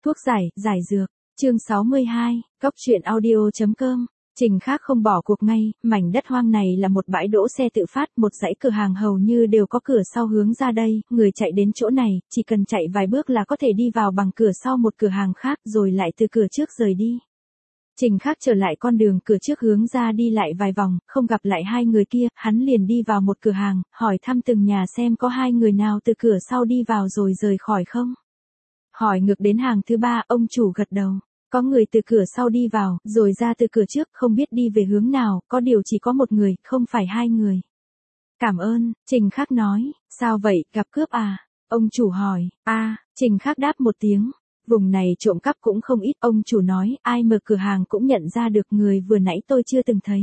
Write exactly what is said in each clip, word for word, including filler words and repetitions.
Thuốc giải, giải dược. Chương sáu mươi hai, Cóc truyện audio chấm com. Trình Khác không bỏ cuộc ngay, mảnh đất hoang này là một bãi đỗ xe tự phát, một dãy cửa hàng hầu như đều có cửa sau hướng ra đây, người chạy đến chỗ này, chỉ cần chạy vài bước là có thể đi vào bằng cửa sau một cửa hàng khác rồi lại từ cửa trước rời đi. Trình Khác trở lại con đường cửa trước hướng ra đi lại vài vòng, không gặp lại hai người kia, hắn liền đi vào một cửa hàng, hỏi thăm từng nhà xem có hai người nào từ cửa sau đi vào rồi rời khỏi không. Hỏi ngược đến hàng thứ ba, ông chủ gật đầu. Có người từ cửa sau đi vào, rồi ra từ cửa trước, không biết đi về hướng nào, có điều chỉ có một người, không phải hai người. Cảm ơn, Trình Khác nói, sao vậy, gặp cướp à? Ông chủ hỏi, a, Trình Khác đáp một tiếng. Vùng này trộm cắp cũng không ít, ông chủ nói, ai mở cửa hàng cũng nhận ra được người vừa nãy tôi chưa từng thấy.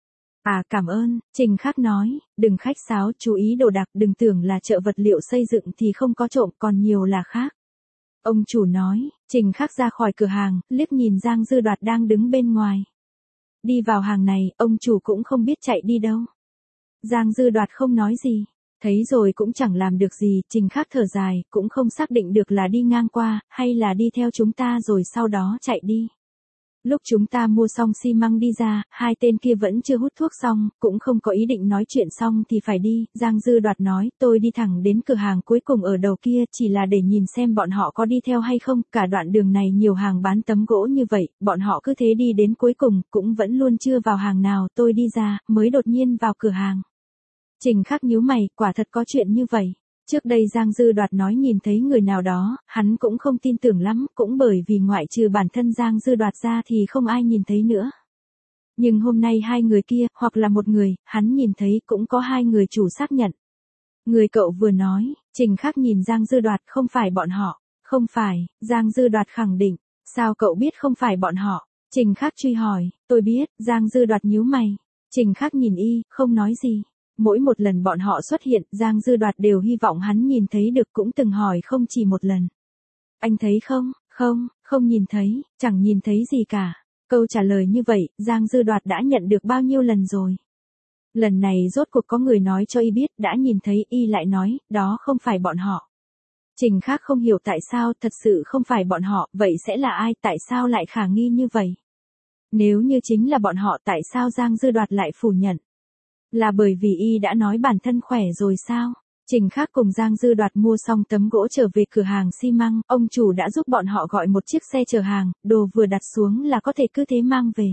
À cảm ơn, Trình Khác nói, đừng khách sáo, chú ý đồ đạc, đừng tưởng là chợ vật liệu xây dựng thì không có trộm, còn nhiều là khác. Ông chủ nói, Trình Khác ra khỏi cửa hàng, liếc nhìn Giang Dư Đoạt đang đứng bên ngoài. Đi vào hàng này, ông chủ cũng không biết chạy đi đâu. Giang Dư Đoạt không nói gì, thấy rồi cũng chẳng làm được gì, Trình Khác thở dài, cũng không xác định được là đi ngang qua, hay là đi theo chúng ta rồi sau đó chạy đi. Lúc chúng ta mua xong xi măng đi ra, hai tên kia vẫn chưa hút thuốc xong, cũng không có ý định nói chuyện xong thì phải đi, Giang Dư Đoạt nói, tôi đi thẳng đến cửa hàng cuối cùng ở đầu kia, chỉ là để nhìn xem bọn họ có đi theo hay không, cả đoạn đường này nhiều hàng bán tấm gỗ như vậy, bọn họ cứ thế đi đến cuối cùng, cũng vẫn luôn chưa vào hàng nào, tôi đi ra, mới đột nhiên vào cửa hàng. Trình Khác nhíu mày, quả thật có chuyện như vậy. Trước đây Giang Dư Đoạt nói nhìn thấy người nào đó, hắn cũng không tin tưởng lắm, cũng bởi vì ngoại trừ bản thân Giang Dư Đoạt ra thì không ai nhìn thấy nữa. Nhưng hôm nay hai người kia, hoặc là một người, hắn nhìn thấy cũng có hai người chủ xác nhận. Người cậu vừa nói, Trình Khác nhìn Giang Dư Đoạt, không phải bọn họ, không phải, Giang Dư Đoạt khẳng định, sao cậu biết không phải bọn họ? Trình Khác truy hỏi, tôi biết, Giang Dư Đoạt nhíu mày, Trình Khác nhìn y, không nói gì. Mỗi một lần bọn họ xuất hiện, Giang Dư Đoạt đều hy vọng hắn nhìn thấy được, cũng từng hỏi không chỉ một lần. Anh thấy không? Không, không nhìn thấy, chẳng nhìn thấy gì cả. Câu trả lời như vậy, Giang Dư Đoạt đã nhận được bao nhiêu lần rồi. Lần này rốt cuộc có người nói cho y biết, đã nhìn thấy, y lại nói, đó không phải bọn họ. Trình Khác không hiểu tại sao, thật sự không phải bọn họ, vậy sẽ là ai, tại sao lại khả nghi như vậy? Nếu như chính là bọn họ, tại sao Giang Dư Đoạt lại phủ nhận? Là bởi vì y đã nói bản thân khỏe rồi sao? Trình Khác cùng Giang Dư Đoạt mua xong tấm gỗ trở về cửa hàng xi măng, ông chủ đã giúp bọn họ gọi một chiếc xe chở hàng, đồ vừa đặt xuống là có thể cứ thế mang về.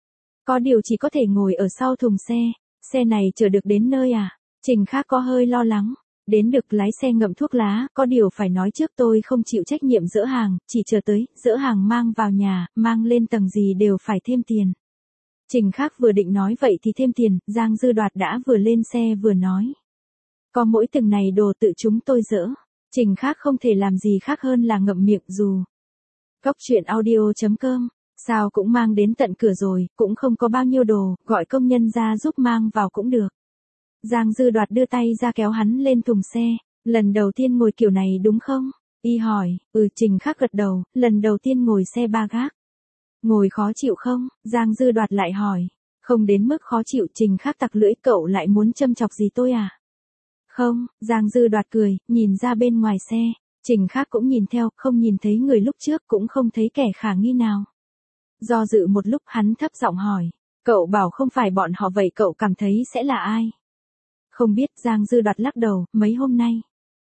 Có điều chỉ có thể ngồi ở sau thùng xe, xe này chở được đến nơi à? Trình Khác có hơi lo lắng, đến được lái xe ngậm thuốc lá, có điều phải nói trước tôi không chịu trách nhiệm dỡ hàng, chỉ chờ tới, dỡ hàng mang vào nhà, mang lên tầng gì đều phải thêm tiền. Trình Khác vừa định nói vậy thì thêm tiền, Giang Dư Đoạt đã vừa lên xe vừa nói. Có mỗi từng này đồ tự chúng tôi dỡ. Trình Khác không thể làm gì khác hơn là ngậm miệng dù. Cóc truyện audio chấm com, sao cũng mang đến tận cửa rồi, cũng không có bao nhiêu đồ, gọi công nhân ra giúp mang vào cũng được. Giang Dư Đoạt đưa tay ra kéo hắn lên thùng xe, lần đầu tiên ngồi kiểu này đúng không? Y hỏi, ừ, Trình Khác gật đầu, lần đầu tiên ngồi xe ba gác. Ngồi khó chịu không? Giang Dư Đoạt lại hỏi. Không đến mức khó chịu, Trình Khác tặc lưỡi, cậu lại muốn châm chọc gì tôi à? Không, Giang Dư Đoạt cười, nhìn ra bên ngoài xe. Trình Khác cũng nhìn theo, không nhìn thấy người lúc trước, cũng không thấy kẻ khả nghi nào. Do dự một lúc, hắn thấp giọng hỏi. Cậu bảo không phải bọn họ, vậy cậu cảm thấy sẽ là ai? Không biết, Giang Dư Đoạt lắc đầu, mấy hôm nay.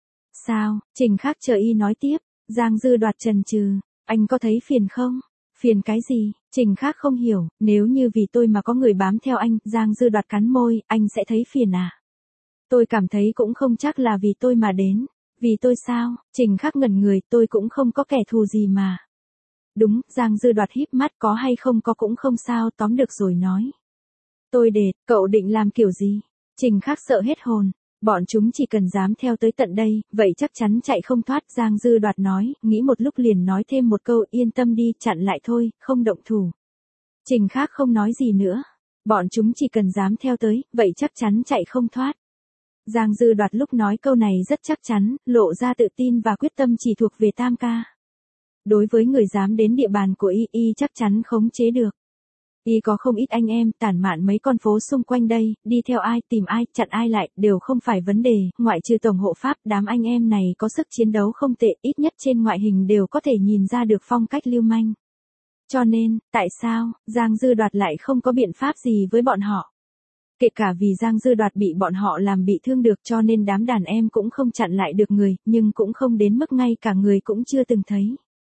Sao? Trình Khác chờ y nói tiếp. Giang Dư Đoạt chần chừ. Anh có thấy phiền không? Phiền cái gì? Trình Khác không hiểu, nếu như vì tôi mà có người bám theo anh, Giang Dư Đoạt cắn môi, anh sẽ thấy phiền à? Tôi cảm thấy cũng không chắc là vì tôi mà đến. Vì tôi sao? Trình Khác ngẩn người, tôi cũng không có kẻ thù gì mà. Đúng, Giang Dư Đoạt híp mắt, có hay không có cũng không sao, tóm được rồi nói. Tôi đệt, cậu định làm kiểu gì? Trình Khác sợ hết hồn. Bọn chúng chỉ cần dám theo tới tận đây, vậy chắc chắn chạy không thoát, Giang Dư Đoạt nói, nghĩ một lúc liền nói thêm một câu, yên tâm đi, chặn lại thôi, không động thủ. Trình Khác không nói gì nữa. Bọn chúng chỉ cần dám theo tới, vậy chắc chắn chạy không thoát. Giang Dư Đoạt lúc nói câu này rất chắc chắn, lộ ra tự tin và quyết tâm chỉ thuộc về Tam ca. Đối với người dám đến địa bàn của y, y chắc chắn khống chế được. Y có không ít anh em tản mạn mấy con phố xung quanh đây, đi theo ai, tìm ai, chặn ai lại, đều không phải vấn đề, ngoại trừ tổng hộ pháp, đám anh em này có sức chiến đấu không tệ, ít nhất trên ngoại hình đều có thể nhìn ra được phong cách lưu manh. Cho nên, tại sao, Giang Dư Đoạt lại không có biện pháp gì với bọn họ? Kể cả vì Giang Dư Đoạt bị bọn họ làm bị thương được cho nên đám đàn em cũng không chặn lại được người, nhưng cũng không đến mức ngay cả người cũng chưa từng thấy.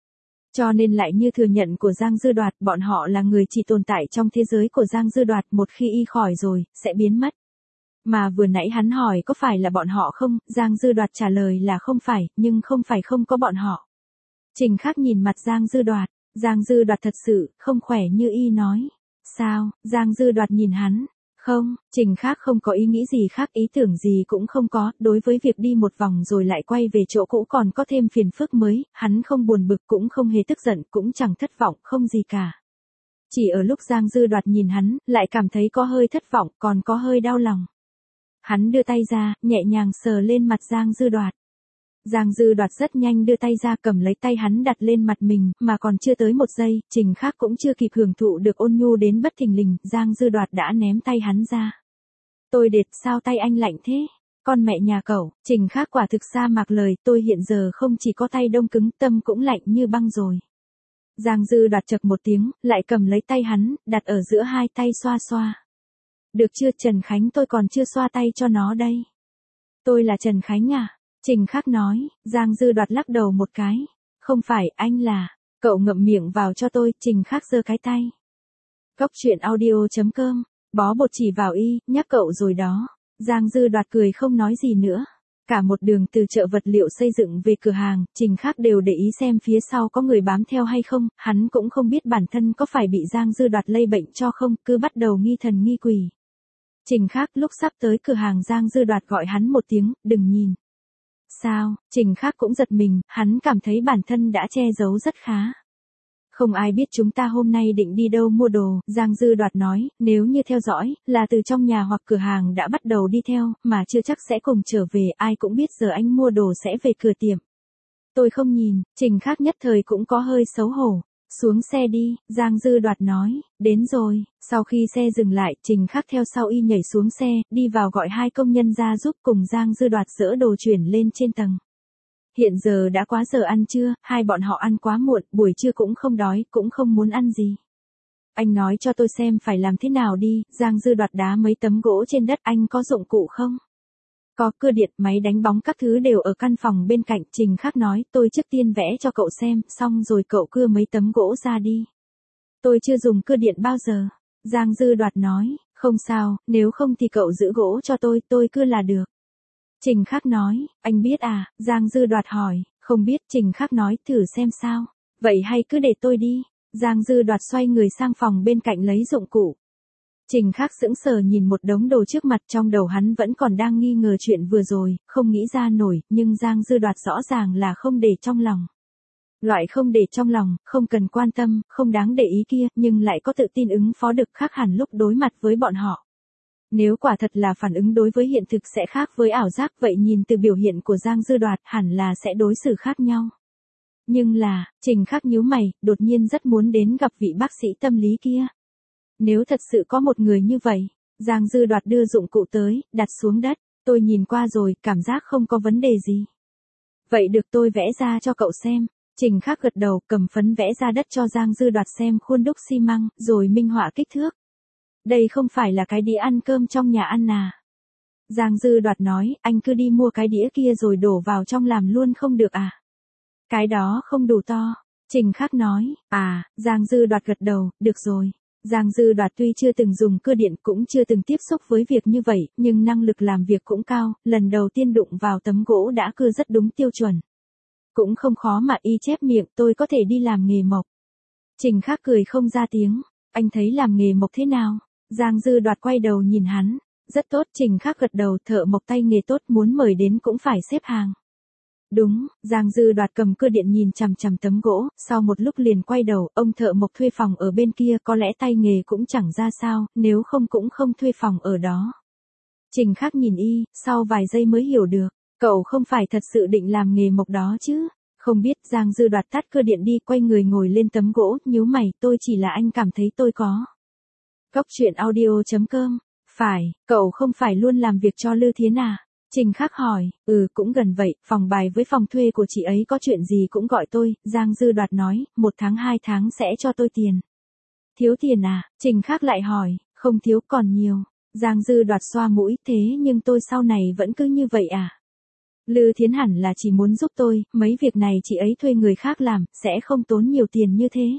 Cho nên lại như thừa nhận của Giang Dư Đoạt, bọn họ là người chỉ tồn tại trong thế giới của Giang Dư Đoạt, một khi y khỏi rồi, sẽ biến mất. Mà vừa nãy hắn hỏi có phải là bọn họ không, Giang Dư Đoạt trả lời là không phải, nhưng không phải không có bọn họ. Trình Khắc nhìn mặt Giang Dư Đoạt, Giang Dư Đoạt thật sự, không khỏe như y nói. Sao, Giang Dư Đoạt nhìn hắn. Không, Trình Khắc không có ý nghĩ gì khác, ý tưởng gì cũng không có, đối với việc đi một vòng rồi lại quay về chỗ cũ còn có thêm phiền phức mới, hắn không buồn bực cũng không hề tức giận, cũng chẳng thất vọng, không gì cả. Chỉ ở lúc Giang Dư Đoạt nhìn hắn, lại cảm thấy có hơi thất vọng, còn có hơi đau lòng. Hắn đưa tay ra, nhẹ nhàng sờ lên mặt Giang Dư Đoạt. Giang Dư Đoạt rất nhanh đưa tay ra cầm lấy tay hắn đặt lên mặt mình, mà còn chưa tới một giây, Trình Khắc cũng chưa kịp hưởng thụ được ôn nhu đến bất thình lình, Giang Dư Đoạt đã ném tay hắn ra. Tôi đệt, sao tay anh lạnh thế? Con mẹ nhà cậu, Trình Khắc quả thực sa mạc lời, tôi hiện giờ không chỉ có tay đông cứng, tâm cũng lạnh như băng rồi. Giang Dư Đoạt chậc một tiếng, lại cầm lấy tay hắn, đặt ở giữa hai tay xoa xoa. Được chưa Trần Khánh, tôi còn chưa xoa tay cho nó đây. Tôi là Trần Khánh à? Trình Khắc nói, Giang Dư Đoạt lắc đầu một cái. Không phải, anh là, cậu ngậm miệng vào cho tôi, Trình Khắc giơ cái tay. Cốc truyện audio chấm com, bó bột chỉ vào y, nhắc cậu rồi đó. Giang Dư Đoạt cười không nói gì nữa. Cả một đường từ chợ vật liệu xây dựng về cửa hàng, Trình Khắc đều để ý xem phía sau có người bám theo hay không, hắn cũng không biết bản thân có phải bị Giang Dư Đoạt lây bệnh cho không, cứ bắt đầu nghi thần nghi quỷ. Trình Khắc lúc sắp tới cửa hàng Giang Dư Đoạt gọi hắn một tiếng, đừng nhìn. Sao, Trình Khắc cũng giật mình, hắn cảm thấy bản thân đã che giấu rất khá. Không ai biết chúng ta hôm nay định đi đâu mua đồ, Giang Dư Đoạt nói, nếu như theo dõi, là từ trong nhà hoặc cửa hàng đã bắt đầu đi theo, mà chưa chắc sẽ cùng trở về, ai cũng biết giờ anh mua đồ sẽ về cửa tiệm. Tôi không nhìn, Trình Khắc nhất thời cũng có hơi xấu hổ. Xuống xe đi, Giang Dư Đoạt nói, đến rồi, sau khi xe dừng lại, Trình Khắc theo sau y nhảy xuống xe, đi vào gọi hai công nhân ra giúp cùng Giang Dư Đoạt dỡ đồ chuyển lên trên tầng. Hiện giờ đã quá giờ ăn trưa, hai bọn họ ăn quá muộn, buổi trưa cũng không đói, cũng không muốn ăn gì. Anh nói cho tôi xem phải làm thế nào đi, Giang Dư Đoạt đá mấy tấm gỗ trên đất, anh có dụng cụ không? Có, cưa điện, máy đánh bóng các thứ đều ở căn phòng bên cạnh, Trình Khắc nói, tôi trước tiên vẽ cho cậu xem, xong rồi cậu cưa mấy tấm gỗ ra đi. Tôi chưa dùng cưa điện bao giờ. Giang Dư Đoạt nói, không sao, nếu không thì cậu giữ gỗ cho tôi, tôi cưa là được. Trình Khắc nói, anh biết à, Giang Dư Đoạt hỏi, không biết, Trình Khắc nói, thử xem sao. Vậy hay cứ để tôi đi. Giang Dư Đoạt xoay người sang phòng bên cạnh lấy dụng cụ. Trình Khắc sững sờ nhìn một đống đồ trước mặt, trong đầu hắn vẫn còn đang nghi ngờ chuyện vừa rồi, không nghĩ ra nổi, nhưng Giang Dư Đoạt rõ ràng là không để trong lòng. Loại không để trong lòng, không cần quan tâm, không đáng để ý kia, nhưng lại có tự tin ứng phó được, khác hẳn lúc đối mặt với bọn họ. Nếu quả thật là phản ứng đối với hiện thực sẽ khác với ảo giác, vậy nhìn từ biểu hiện của Giang Dư Đoạt hẳn là sẽ đối xử khác nhau. Nhưng là, Trình Khắc nhíu mày, đột nhiên rất muốn đến gặp vị bác sĩ tâm lý kia. Nếu thật sự có một người như vậy, Giang Dư Đoạt đưa dụng cụ tới, đặt xuống đất, tôi nhìn qua rồi, cảm giác không có vấn đề gì. Vậy được, tôi vẽ ra cho cậu xem. Trình Khắc gật đầu, cầm phấn vẽ ra đất cho Giang Dư Đoạt xem khuôn đúc xi măng, rồi minh họa kích thước. Đây không phải là cái đĩa ăn cơm trong nhà ăn à? Giang Dư Đoạt nói, anh cứ đi mua cái đĩa kia rồi đổ vào trong làm luôn không được à? Cái đó không đủ to. Trình Khắc nói, à, Giang Dư Đoạt gật đầu, được rồi. Giang Dư Đoạt tuy chưa từng dùng cưa điện cũng chưa từng tiếp xúc với việc như vậy, nhưng năng lực làm việc cũng cao, lần đầu tiên đụng vào tấm gỗ đã cưa rất đúng tiêu chuẩn. Cũng không khó mà y chép miệng, tôi có thể đi làm nghề mộc. Trình Khắc cười không ra tiếng, anh thấy làm nghề mộc thế nào? Giang Dư Đoạt quay đầu nhìn hắn, rất tốt, Trình Khắc gật đầu, thợ mộc tay nghề tốt, muốn mời đến cũng phải xếp hàng. Đúng, Giang Dư Đoạt cầm cưa điện nhìn chằm chằm tấm gỗ, sau một lúc liền quay đầu, ông thợ mộc thuê phòng ở bên kia có lẽ tay nghề cũng chẳng ra sao, nếu không cũng không thuê phòng ở đó. Trình Khắc nhìn y, sau vài giây mới hiểu được, cậu không phải thật sự định làm nghề mộc đó chứ? Không biết. Giang Dư Đoạt tắt cưa điện đi, quay người ngồi lên tấm gỗ, nhíu mày, tôi chỉ là anh cảm thấy tôi có. Cốc truyện audio chấm com. Phải, cậu không phải luôn làm việc cho Lư Thiến à? Trình Khắc hỏi, ừ cũng gần vậy, phòng bài với phòng thuê của chị ấy có chuyện gì cũng gọi tôi, Giang Dư Đoạt nói, một tháng hai tháng sẽ cho tôi tiền. Thiếu tiền à? Trình Khắc lại hỏi, không thiếu còn nhiều. Giang Dư Đoạt xoa mũi, thế nhưng tôi sau này vẫn cứ như vậy à? Lư Thiến hẳn là chỉ muốn giúp tôi, mấy việc này chị ấy thuê người khác làm, sẽ không tốn nhiều tiền như thế.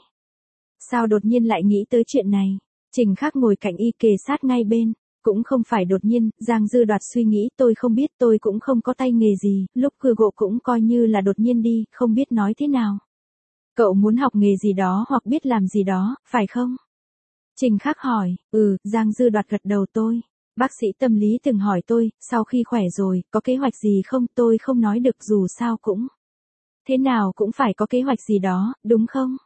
Sao đột nhiên lại nghĩ tới chuyện này? Trình Khắc ngồi cạnh y kề sát ngay bên. Cũng không phải đột nhiên, Giang Dư Đoạt suy nghĩ tôi không biết tôi cũng không có tay nghề gì, lúc cưa gỗ cũng coi như là đột nhiên đi, không biết nói thế nào. Cậu muốn học nghề gì đó hoặc biết làm gì đó, phải không? Trình Khắc hỏi, ừ, Giang Dư Đoạt gật đầu tôi. Bác sĩ tâm lý từng hỏi tôi, sau khi khỏe rồi, có kế hoạch gì không, tôi không nói được dù sao cũng. Thế nào cũng phải có kế hoạch gì đó, đúng không?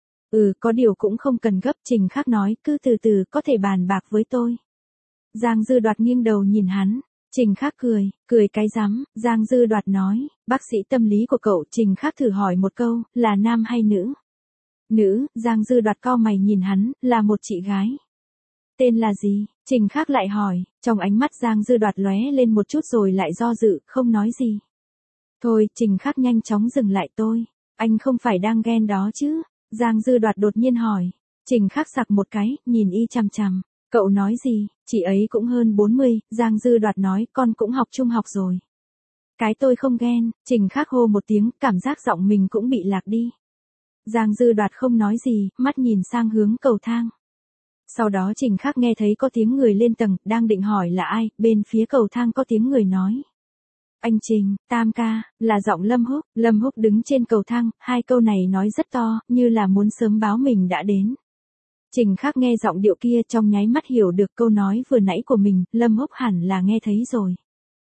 Ừ, có điều cũng không cần gấp, Trình Khắc nói, cứ từ từ có thể bàn bạc với tôi. Giang Dư Đoạt nghiêng đầu nhìn hắn. Trình Khắc cười, cười cái rắm, Giang Dư Đoạt nói, bác sĩ tâm lý của cậu. Trình Khắc thử hỏi một câu, là nam hay nữ? Nữ, Giang Dư Đoạt cau mày nhìn hắn, là một chị gái. Tên là gì? Trình Khắc lại hỏi, trong ánh mắt Giang Dư Đoạt lóe lên một chút rồi lại do dự, không nói gì. Thôi, Trình Khắc nhanh chóng dừng lại tôi. Anh không phải đang ghen đó chứ? Giang Dư Đoạt đột nhiên hỏi. Trình Khắc sặc một cái, nhìn y chằm chằm. Cậu nói gì, chị ấy cũng hơn bốn mươi, Giang Dư Đoạt nói, con cũng học trung học rồi. Cái tôi không ghen, Trình Khắc hô một tiếng, cảm giác giọng mình cũng bị lạc đi. Giang Dư Đoạt không nói gì, mắt nhìn sang hướng cầu thang. Sau đó Trình Khắc nghe thấy có tiếng người lên tầng, đang định hỏi là ai, bên phía cầu thang có tiếng người nói. Anh Trình, Tam ca, là giọng Lâm Húc, Lâm Húc đứng trên cầu thang, hai câu này nói rất to, như là muốn sớm báo mình đã đến. Trình Khắc nghe giọng điệu kia trong nháy mắt hiểu được câu nói vừa nãy của mình, Lâm Húc hẳn là nghe thấy rồi.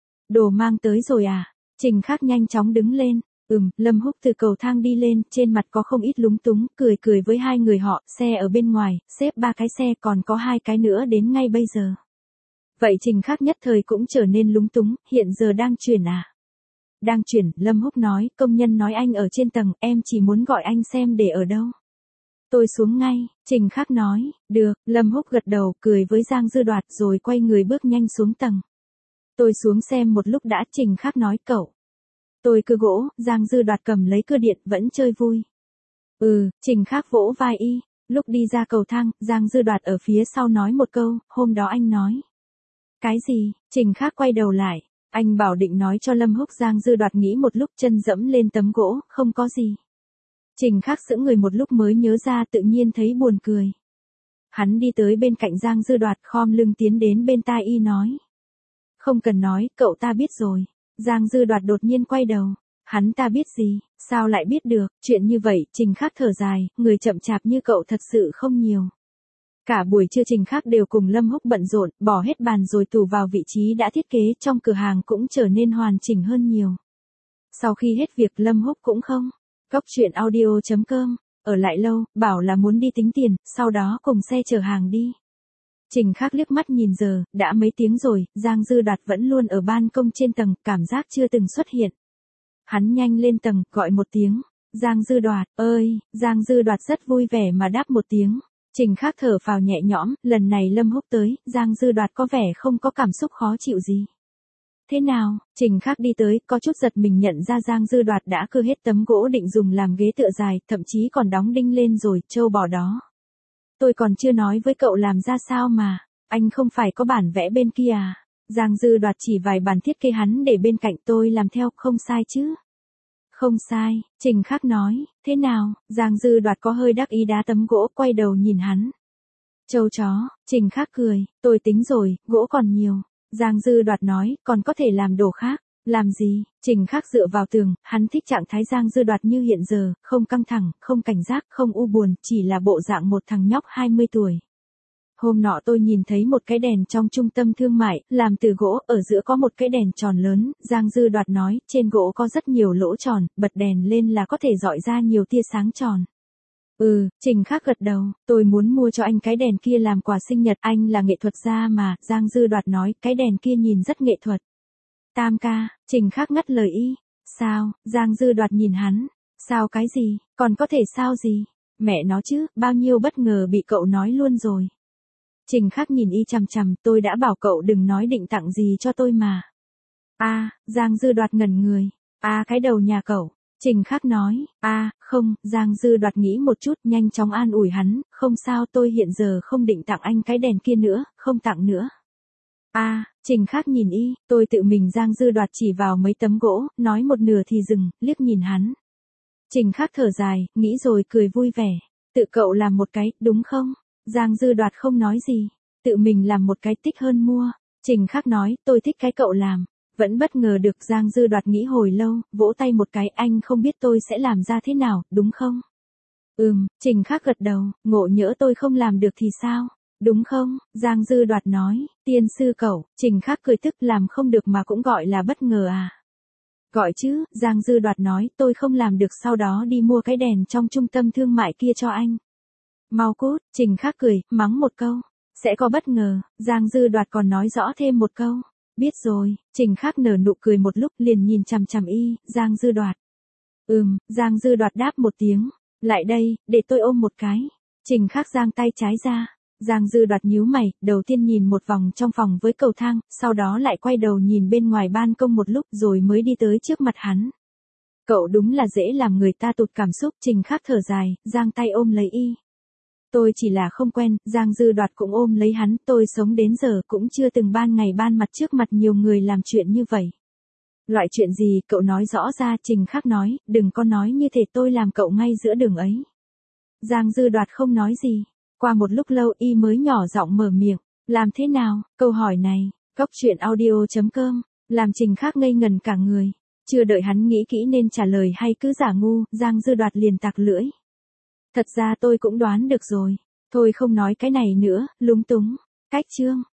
Đồ mang tới rồi à? Trình Khắc nhanh chóng đứng lên, ừm, Lâm Húc từ cầu thang đi lên, trên mặt có không ít lúng túng, cười cười với hai người họ, xe ở bên ngoài, xếp ba cái xe còn có hai cái nữa đến ngay bây giờ. Vậy Trình Khắc nhất thời cũng trở nên lúng túng, hiện giờ đang chuyển à? Đang chuyển, Lâm Húc nói, công nhân nói anh ở trên tầng, em chỉ muốn gọi anh xem để ở đâu. Tôi xuống ngay, Trình Khắc nói, được, Lâm Húc gật đầu, cười với Giang Dư Đoạt rồi quay người bước nhanh xuống tầng. Tôi xuống xem một lúc đã, Trình Khắc nói cậu. Tôi cưa gỗ, Giang Dư Đoạt cầm lấy cưa điện, vẫn chơi vui. Ừ, Trình Khắc vỗ vai y, lúc đi ra cầu thang, Giang Dư Đoạt ở phía sau nói một câu, hôm đó anh nói. Cái gì, Trình Khắc quay đầu lại, anh bảo định nói cho Lâm Húc. Giang Dư Đoạt nghĩ một lúc chân dẫm lên tấm gỗ, không có gì. Trình Khắc sững người một lúc mới nhớ ra tự nhiên thấy buồn cười. Hắn đi tới bên cạnh Giang Dư Đoạt khom lưng tiến đến bên tai y nói. Không cần nói, cậu ta biết rồi. Giang Dư Đoạt đột nhiên quay đầu. Hắn ta biết gì, sao lại biết được, chuyện như vậy, Trình Khắc thở dài, người chậm chạp như cậu thật sự không nhiều. Cả buổi trưa Trình Khắc đều cùng Lâm Húc bận rộn, bỏ hết bàn rồi tủ vào vị trí đã thiết kế trong cửa hàng cũng trở nên hoàn chỉnh hơn nhiều. Sau khi hết việc Lâm Húc cũng không. Cốc truyện audio chấm com, ở lại lâu, bảo là muốn đi tính tiền, sau đó cùng xe chở hàng đi. Trình Khắc liếc mắt nhìn giờ, đã mấy tiếng rồi, Giang Dư Đoạt vẫn luôn ở ban công trên tầng, cảm giác chưa từng xuất hiện. Hắn nhanh lên tầng, gọi một tiếng, Giang Dư Đoạt, ơi, Giang Dư Đoạt rất vui vẻ mà đáp một tiếng. Trình Khắc thở phào nhẹ nhõm, lần này Lâm Húc tới, Giang Dư Đoạt có vẻ không có cảm xúc khó chịu gì. Thế nào, Trình Khắc đi tới, có chút giật mình nhận ra Giang Dư Đoạt đã cưa hết tấm gỗ định dùng làm ghế tựa dài, thậm chí còn đóng đinh lên rồi, trâu bò đó. Tôi còn chưa nói với cậu làm ra sao mà, anh không phải có bản vẽ bên kia à? Giang Dư Đoạt chỉ vài bản thiết kế hắn để bên cạnh tôi làm theo, không sai chứ? Không sai, Trình Khắc nói, thế nào, Giang Dư Đoạt có hơi đắc ý đá tấm gỗ, quay đầu nhìn hắn. Châu chó, Trình Khắc cười, tôi tính rồi, gỗ còn nhiều. Giang Dư Đoạt nói, còn có thể làm đồ khác. Làm gì? Trình Khắc dựa vào tường, hắn thích trạng thái Giang Dư Đoạt như hiện giờ, không căng thẳng, không cảnh giác, không u buồn, chỉ là bộ dạng một thằng nhóc hai mươi tuổi. Hôm nọ tôi nhìn thấy một cái đèn trong trung tâm thương mại, làm từ gỗ, ở giữa có một cái đèn tròn lớn, Giang Dư Đoạt nói, trên gỗ có rất nhiều lỗ tròn, bật đèn lên là có thể rọi ra nhiều tia sáng tròn. Ừ, Trình Khắc gật đầu, tôi muốn mua cho anh cái đèn kia làm quà sinh nhật, anh là nghệ thuật gia mà, Giang Dư Đoạt nói, cái đèn kia nhìn rất nghệ thuật. Tam ca, Trình Khắc ngắt lời y, sao, Giang Dư Đoạt nhìn hắn, sao cái gì, còn có thể sao gì, mẹ nó chứ, bao nhiêu bất ngờ bị cậu nói luôn rồi. Trình Khắc nhìn y chằm chằm, tôi đã bảo cậu đừng nói định tặng gì cho tôi mà. A, Giang Dư Đoạt ngẩn người. A, cái đầu nhà cậu. Trình Khắc nói, a, không, Giang Dư Đoạt nghĩ một chút, nhanh chóng an ủi hắn, không sao, tôi hiện giờ không định tặng anh cái đèn kia nữa, không tặng nữa. A, Trình Khắc nhìn y, tôi tự mình. Giang Dư Đoạt chỉ vào mấy tấm gỗ, nói một nửa thì dừng, liếc nhìn hắn. Trình Khắc thở dài, nghĩ rồi cười vui vẻ. Tự cậu làm một cái, đúng không? Giang Dư Đoạt không nói gì. Tự mình làm một cái thích hơn mua. Trình Khắc nói, tôi thích cái cậu làm. Vẫn bất ngờ được. Giang Dư Đoạt nghĩ hồi lâu, vỗ tay một cái, anh không biết tôi sẽ làm ra thế nào, đúng không? Ừm, Trình Khắc gật đầu, ngộ nhỡ tôi không làm được thì sao? Đúng không? Giang Dư Đoạt nói, tiên sư cậu. Trình Khắc cười tức, làm không được mà cũng gọi là bất ngờ à? Gọi chứ, Giang Dư Đoạt nói, tôi không làm được, sau đó đi mua cái đèn trong trung tâm thương mại kia cho anh. Mau cút. Trình Khắc cười, mắng một câu. Sẽ có bất ngờ. Giang Dư Đoạt còn nói rõ thêm một câu. Biết rồi. Trình Khắc nở nụ cười một lúc, liền nhìn chằm chằm y. Giang Dư Đoạt. Ừm, Giang Dư Đoạt đáp một tiếng. Lại đây, để tôi ôm một cái. Trình Khắc giang tay trái ra. Giang Dư Đoạt nhíu mày, đầu tiên nhìn một vòng trong phòng với cầu thang, sau đó lại quay đầu nhìn bên ngoài ban công một lúc rồi mới đi tới trước mặt hắn. Cậu đúng là dễ làm người ta tụt cảm xúc. Trình Khắc thở dài, giang tay ôm lấy y. Tôi chỉ là không quen. Giang Dư Đoạt cũng ôm lấy hắn, tôi sống đến giờ cũng chưa từng ban ngày ban mặt trước mặt nhiều người làm chuyện như vậy. Loại chuyện gì, cậu nói rõ ra. Trình Khắc nói, đừng có nói như thể tôi làm cậu ngay giữa đường ấy. Giang Dư Đoạt không nói gì. Qua một lúc lâu y mới nhỏ giọng mở miệng. Làm thế nào? Câu hỏi này, góc truyện audio chấm com, làm Trình Khắc ngây ngần cả người. Chưa đợi hắn nghĩ kỹ nên trả lời hay cứ giả ngu, Giang Dư Đoạt liền tặc lưỡi. Thật ra tôi cũng đoán được rồi. Thôi không nói cái này nữa, lúng túng. Cách chương.